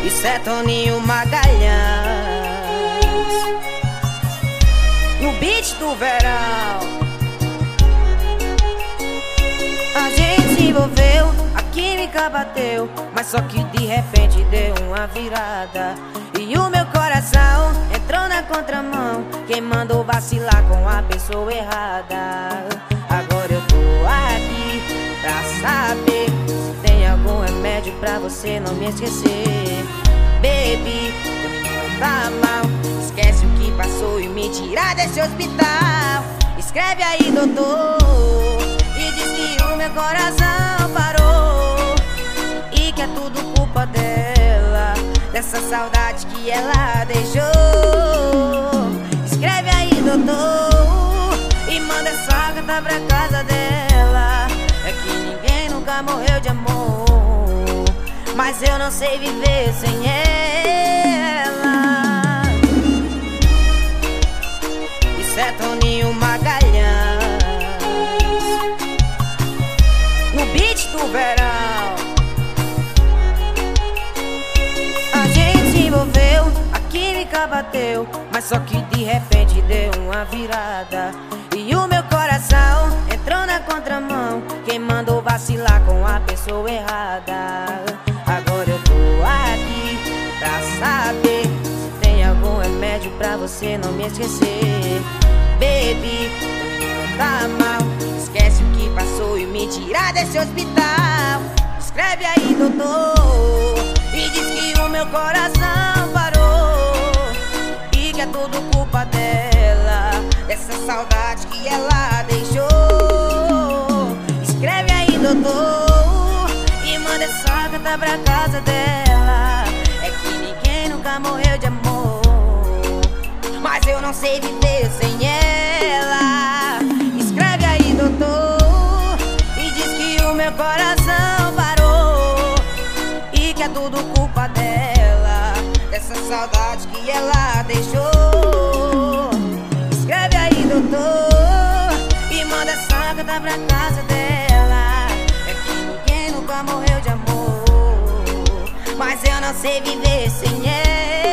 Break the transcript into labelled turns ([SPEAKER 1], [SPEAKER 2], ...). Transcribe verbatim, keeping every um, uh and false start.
[SPEAKER 1] Isso é Toninho Magalhães, no beat do verão. A gente se envolveu, a química bateu, mas só que de repente deu uma virada e o meu coração entrou na contramão. Quem mandou vacilar com a pessoa errada? Agora eu tô aqui pra saber se tem algum remédio pra você não me esquecer. Baby, o menino tá mal, esquece o que passou e me tira desse hospital. Escreve aí, doutor, e diz que o meu coração parou e que é tudo culpa dela, dessa saudade que ela deixou. Escreve aí, doutor, e manda essa carta pra casa dela. É que ninguém nunca morreu de amor, mas eu não sei viver sem ela. Isso é Toninho Magalhães, no beat do verão. A gente se envolveu, a química bateu, mas só que de repente deu uma virada e o meu coração entrou na contramão. Quem mandou vacilar com a pessoa errada? Agora eu tô aqui pra saber se tem algum remédio pra você não me esquecer. Baby, o menino tá mal, esquece o que passou e me tira desse hospital. Escreve aí, doutor, e diz que o meu coração parou e que é tudo culpa dela, dessa saudade que ela deixou. Escreve aí, doutor, e manda essa carta pra casa dela. É que ninguém nunca morreu de amor, mas eu não sei viver sem ela. Escreve aí, doutor, e diz que o meu coração parou e que é tudo culpa dela, dessa saudade que ela deixou. Escreve aí, doutor, e manda essa carta pra casa dela. É que ninguém nunca morreu de amor, mas eu não sei viver sem ela.